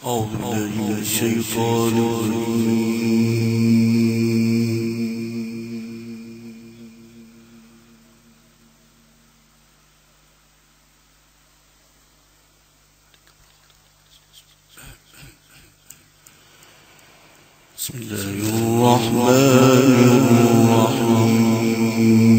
أعوذ بالله من الشيطان الرجيم. بسم الله الرحمن الرحيم.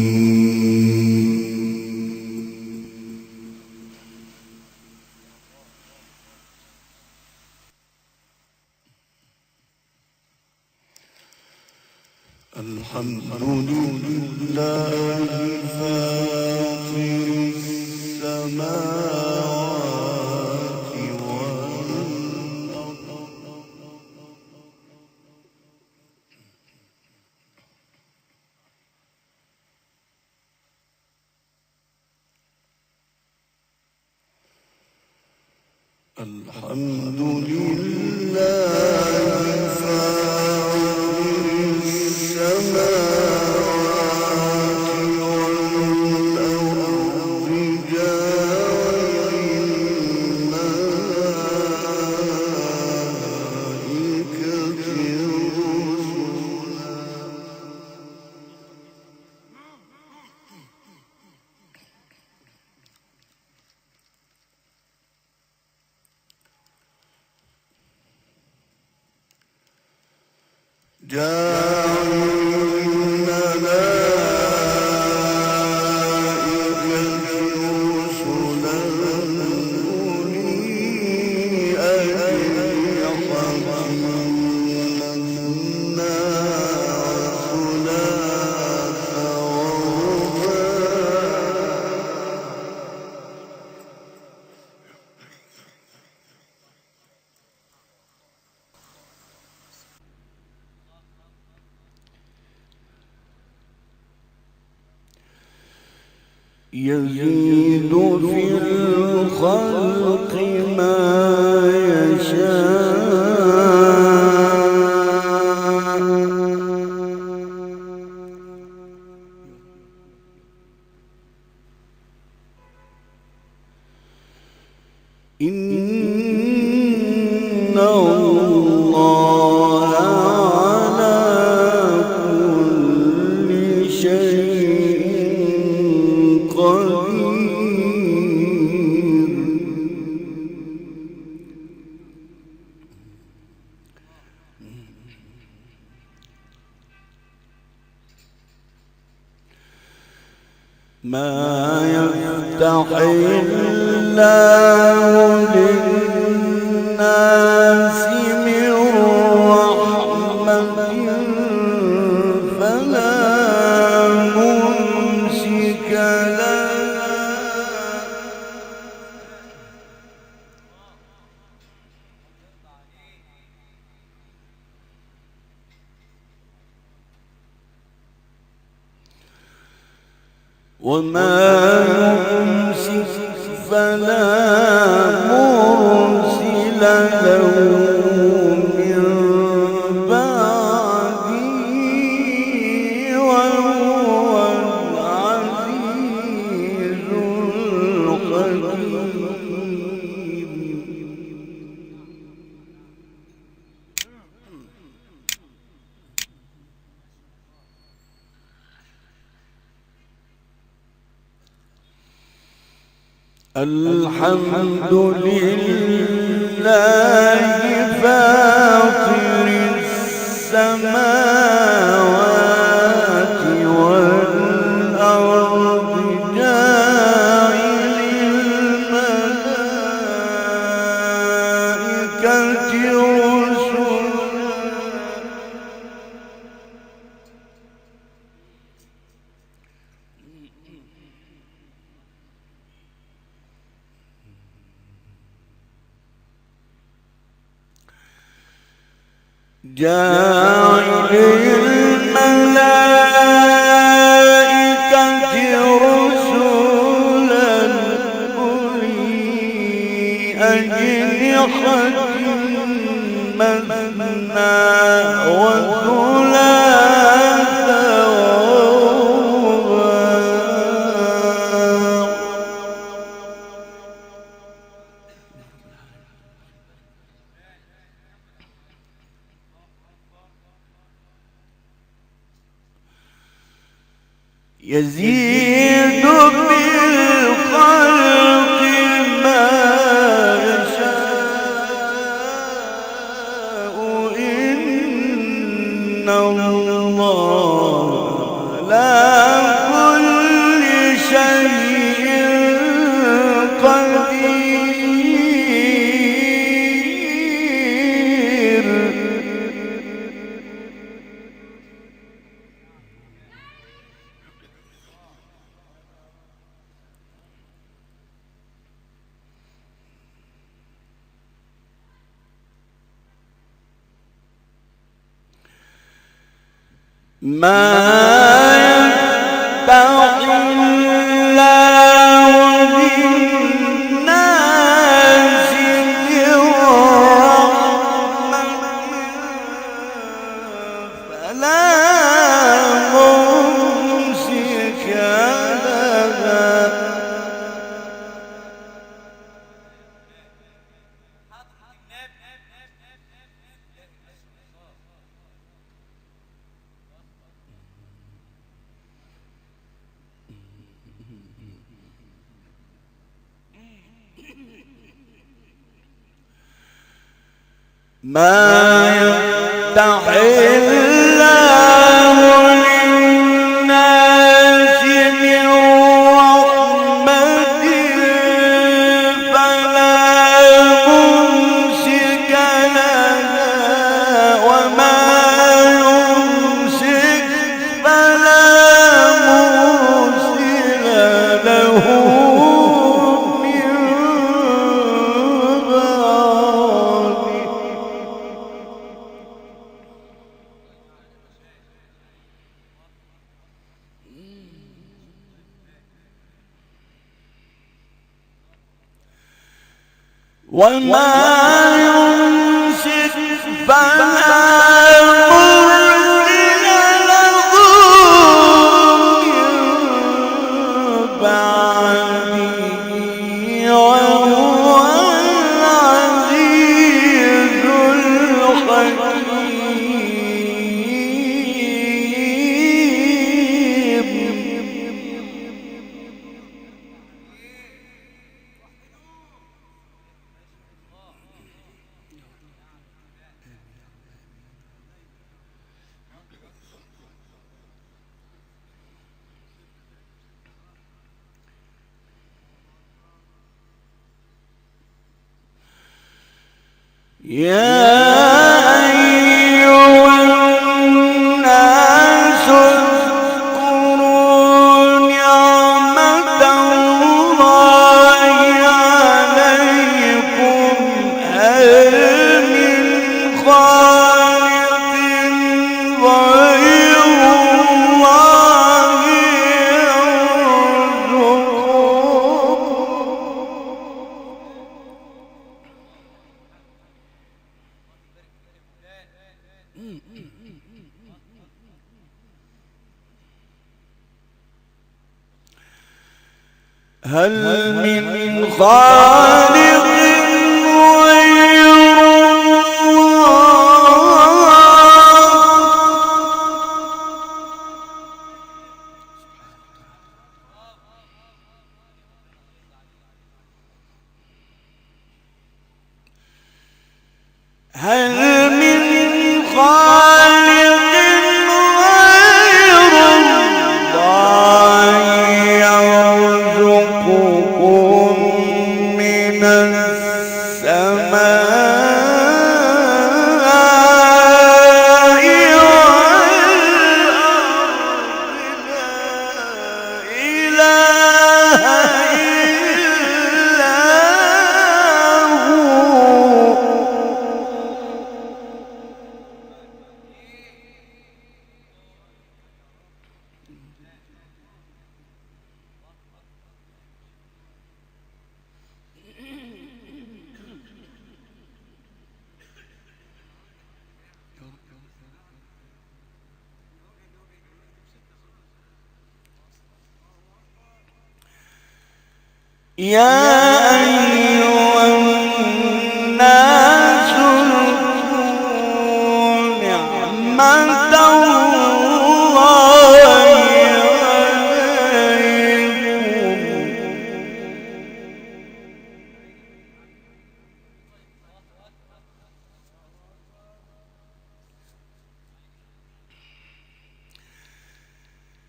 الحمد لله فاطر السماوات والأرض الحمد لله فاطر السماوات والأرض جاعل الملائكة رسلا أولي أجنحة مثنى وثلاث يزيد في الخلق ما يشاء إن الله على كل شيء ما يفتح الله للناس من رحمة فلا ممسك لها وما يمسك فلا مرسل له من بعده وهو العزيز الحكيم. الحمد لله فاطر السماوات والأرض جاعل الملائكة رسلا جاعل الملائكة رسلا أولي أجنحة مثنى وثلاث ورباع يزيد بالخلق ما يشاء إن الله على كل شيء قدير. ما يفتح الله للناس من رحمة فلا ممسك لها ما يفتح الله للناس من رحمة فلا ممسك لها وما يمسك فلا مرسل له من بعده. وما يمسك فلا مرسل له من بعده وهو العزيز الحكيم. يا أيها الناس اذكروا نعمة الله عليكم هل من خالق غير الله هل من خالق غير هل من خالق غير الله يرزقكم من السماء والأرض لا إله إلا هو. يا أيها الناس اذكروا نعمة الله عليكم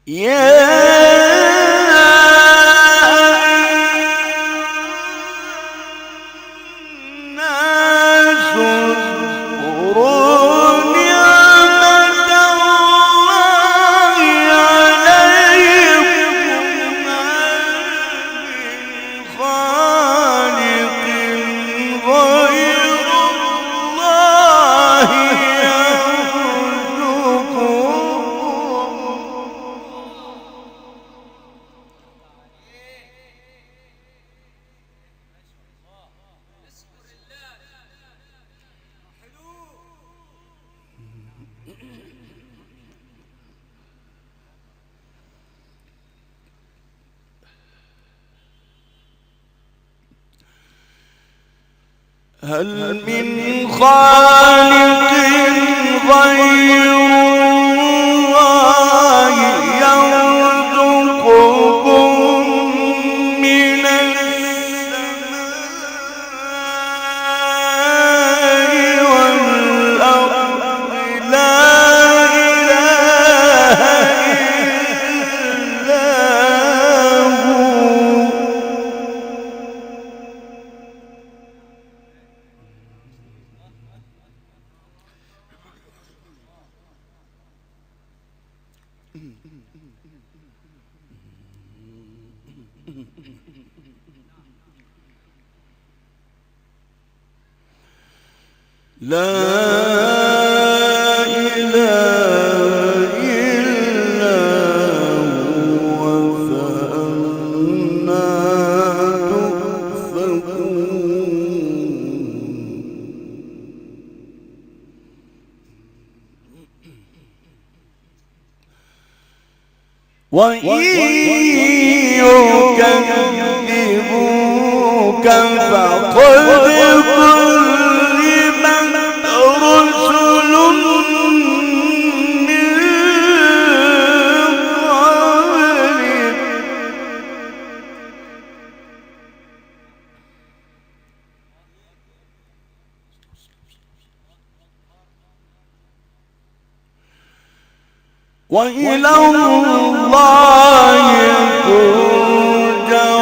هل من خالق غير الله يرزقكم من السماء والأرض؟ لا إله إلا هو. لا إله إلا هو فأنا تؤفكون. وإن يكذبوك فقد كذبت رسل من قبلك. وإلى الله ترجع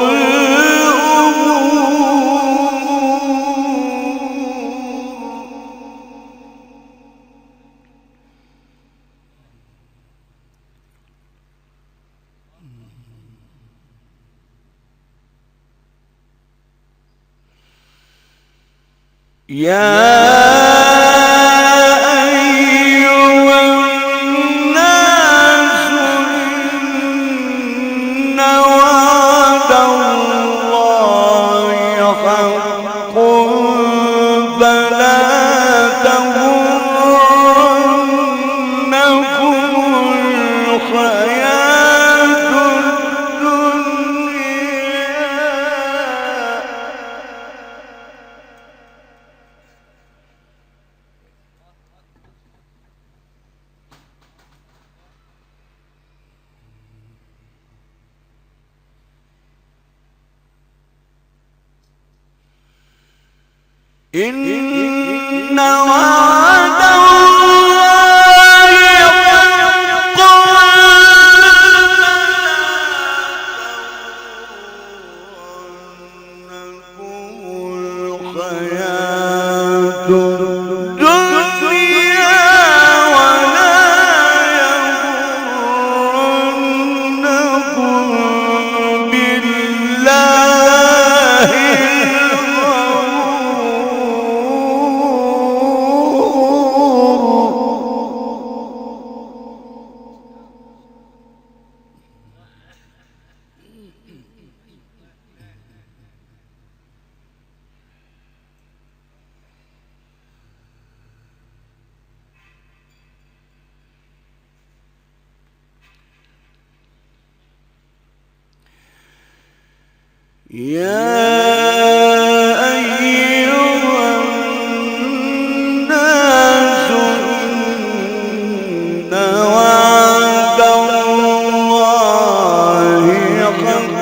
يا أيها الناس إن وعد الله حق فلا تغرنكم الحياة الدنيا. إن وعد الله حق فلا تغرنكم الحياة الدنيا ولا يغرنكم بالله يا أيها الناس إن وعد الله حق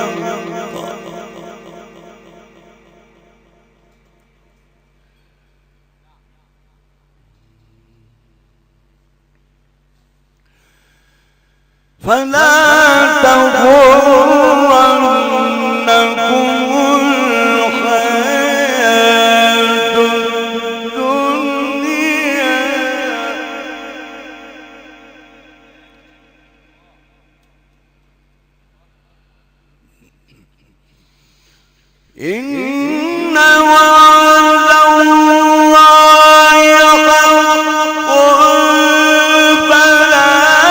فلا تغرنكم الحياة الدنيا إن وعد الله حق فلا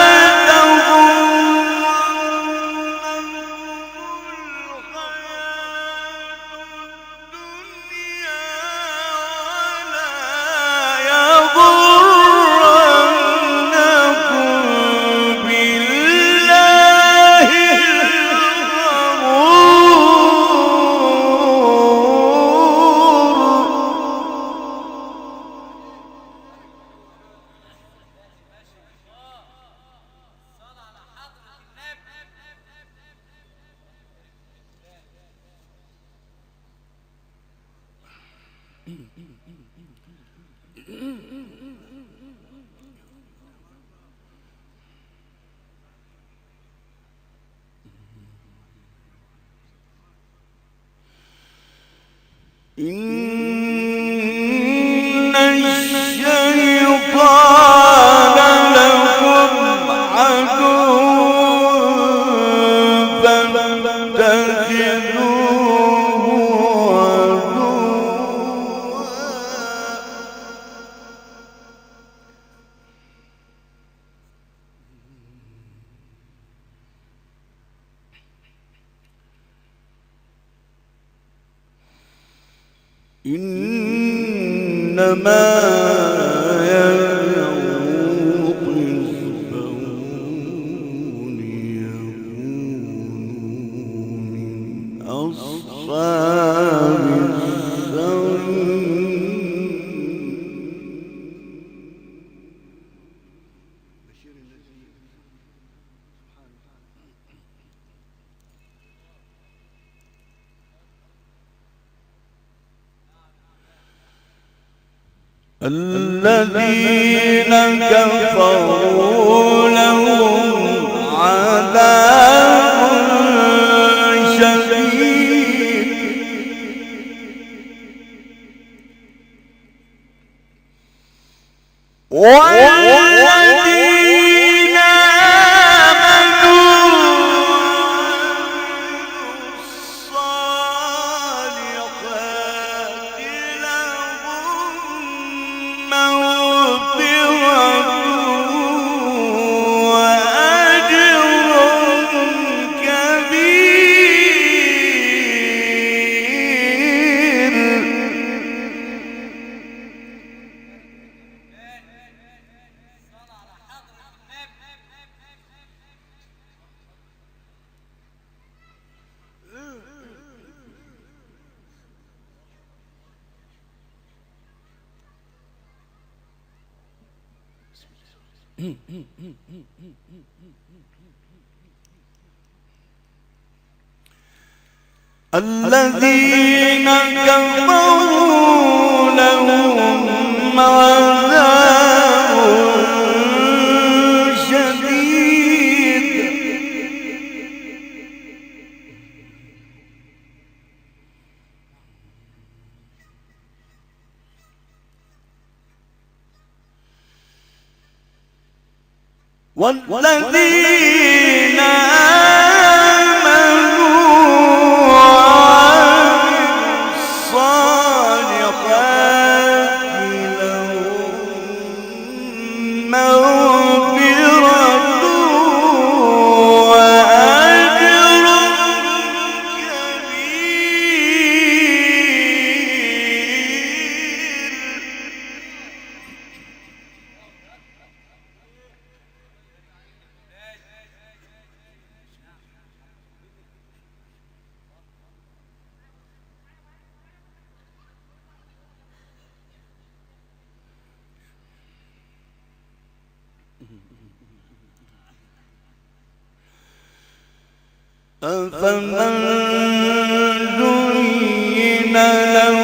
إن الشيطان لكم عدو فاتخذوه عدوا إنما يدعو حزبه ليكونوا من أصحاب السعير الذين كفروا لهم عذاب شديد والذين آمنوا الصالحات لهم مغفرة وأجر كبير الذين كفروا لهم عذاب شديد والذين آمنوا وعملوا الصالحات لهم مغفرة وأجر أفمن زين له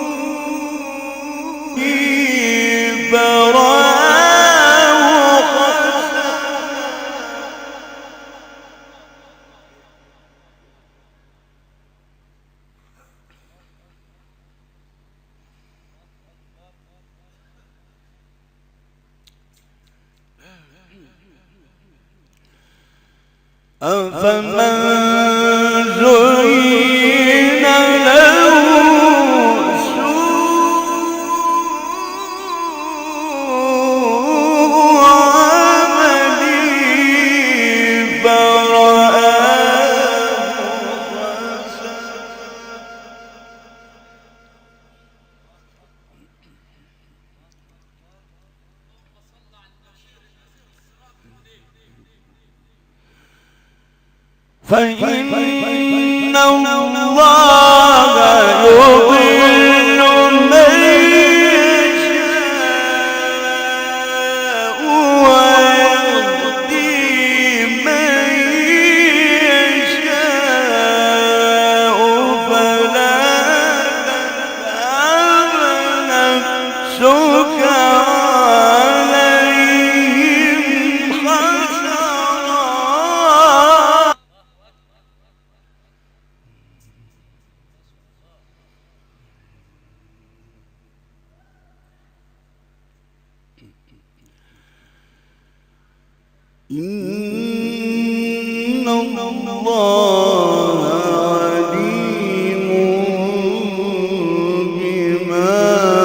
سوء فرآه أفمن زين له سوء عمله فرآه فإن الله يضل من يشاء ويهدي من يشاء فلا تذهب نفسك عليهم حسرات إن الله عليم بما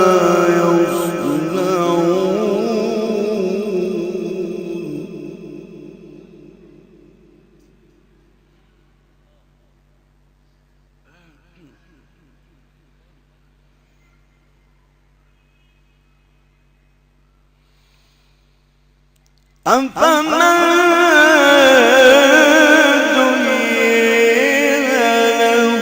يصنعون أفمن زين له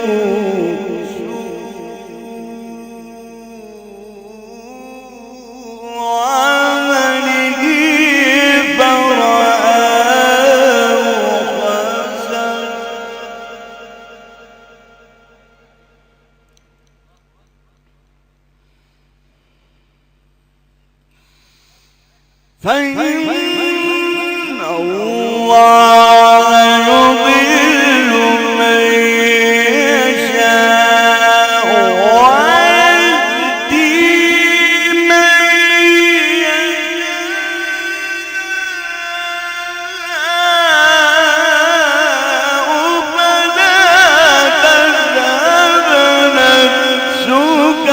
سوء عمله فرآه حسنا فإن الله يضل من يشاء ويهدي من يشاء فلا تذهب نفسك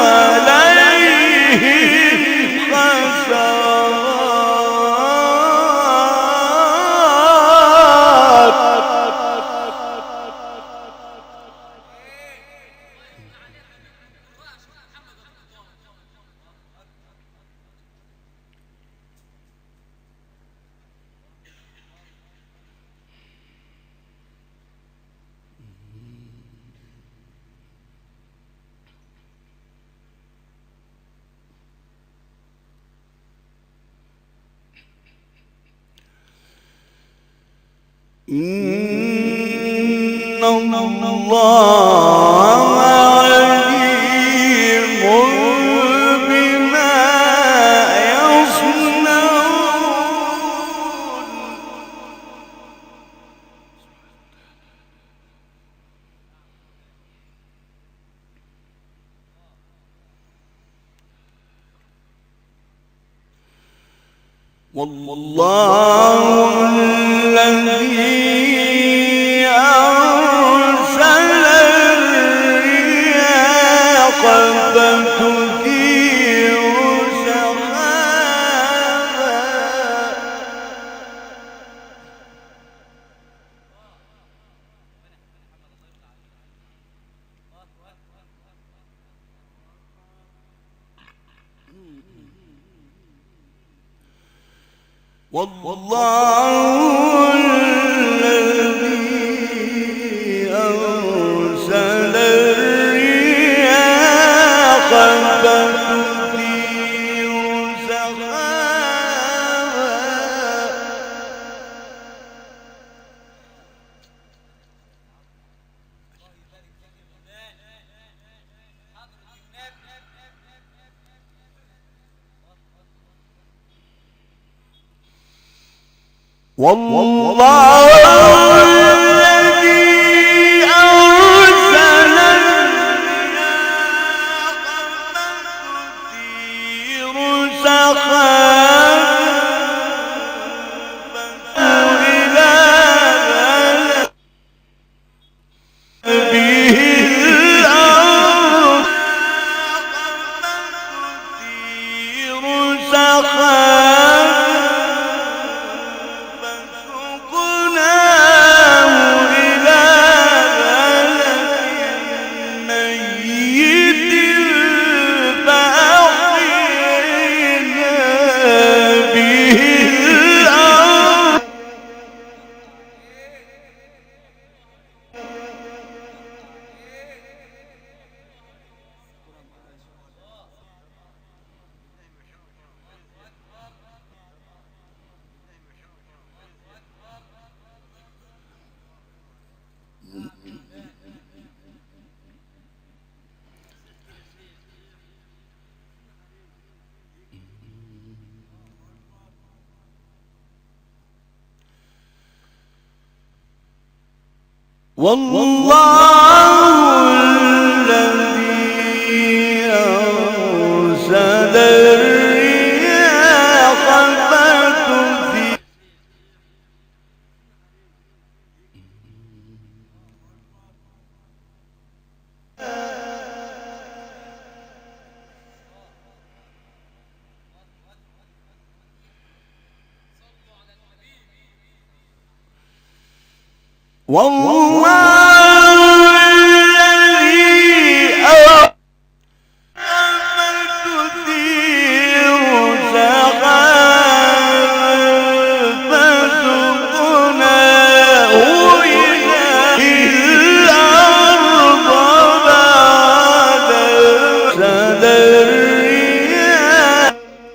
عليهم إن الله عليم بما يصنعون والله الذي أرسل الرياح فتثير سحابا والله الذي أرسل الرياح فتثير سحابا والله الذي أرسل الرياح فتثير سحابا إلى والله الذي أرسل الرياح فتثير والله الذي تثير سحابا فسقناه إلى الأرض بعد الرياح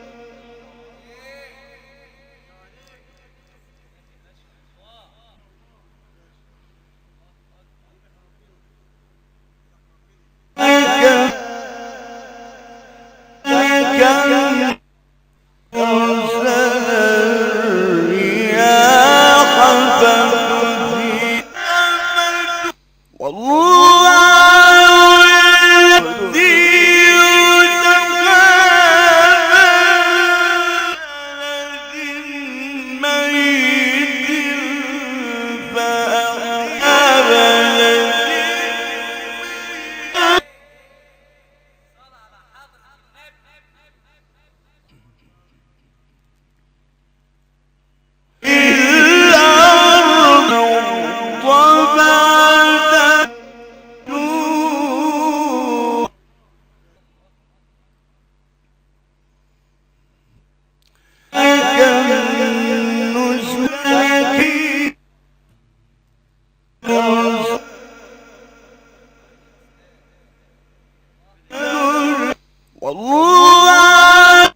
والله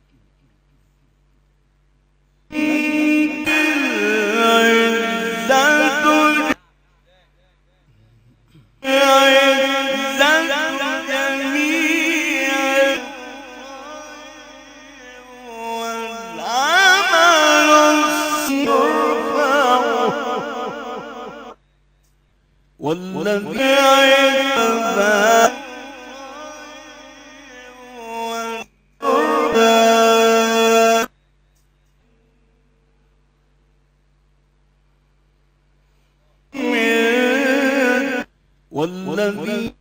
والذي عتبى والذي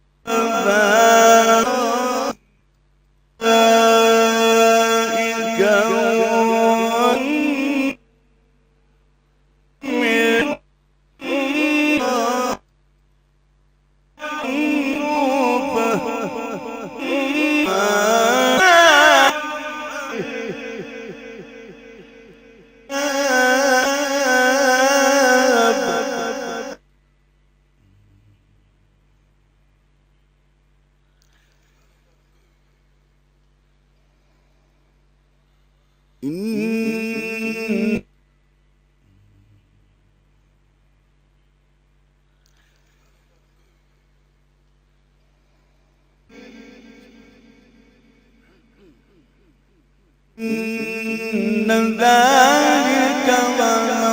إن ذلك على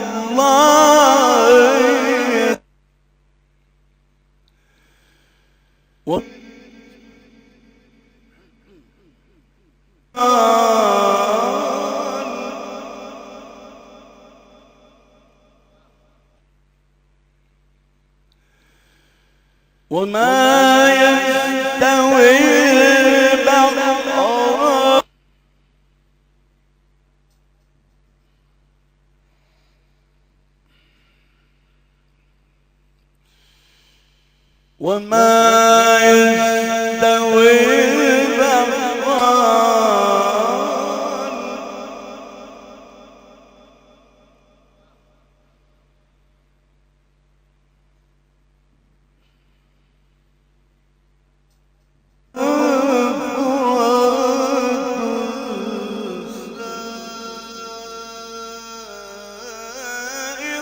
الله وما يستوي البحران وما يستوي البحران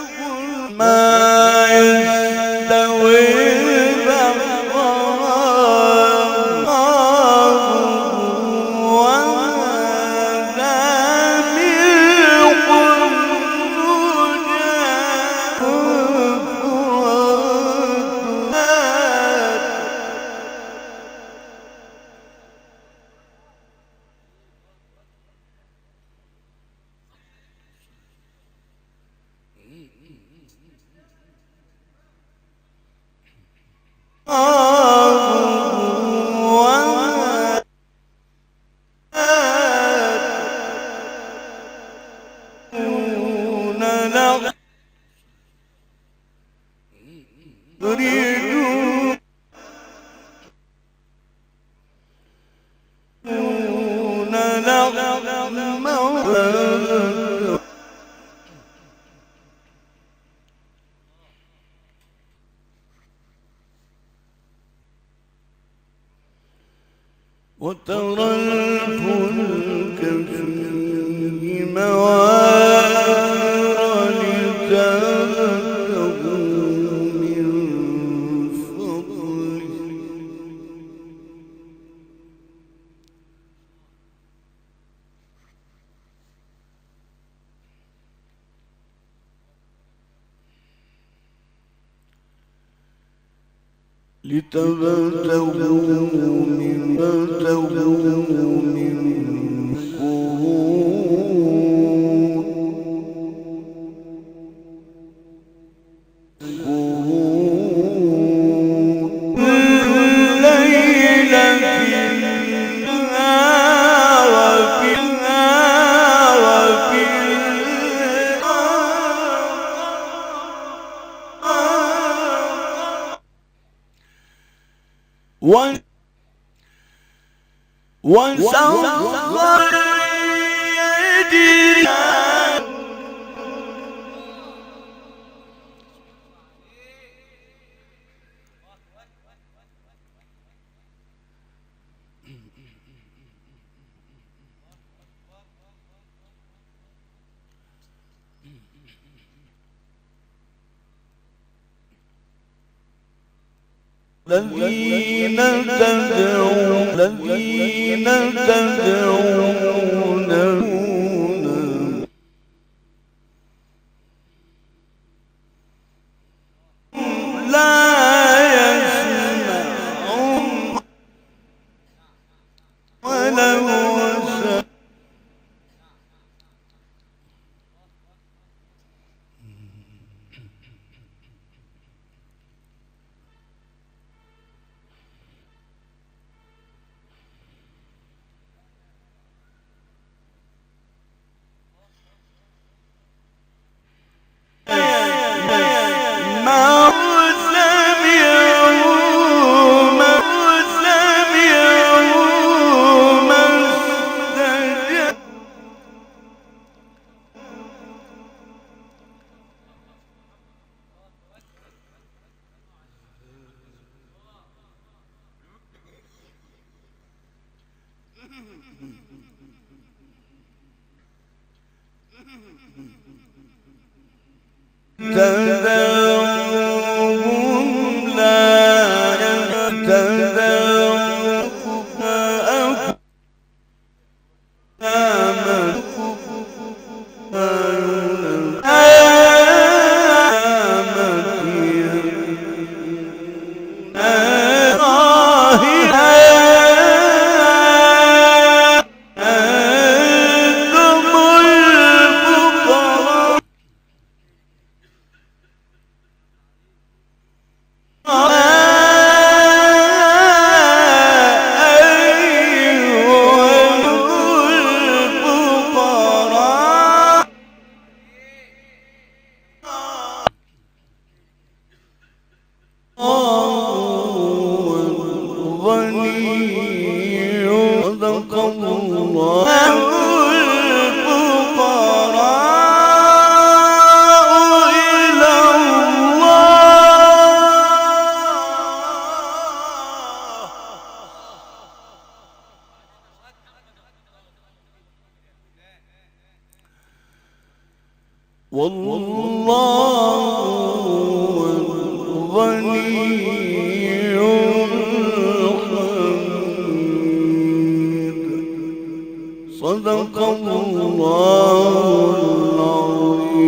ما يستوي البحران لحما وترى الفلك فيه مواخر لتبتغوا من فضله لتبتغوا من وسخر يجري الذين تدعون لا يسمعون ولو تدعوهم لا تدعوهم والله الغني الحميد صدق الله العظيم.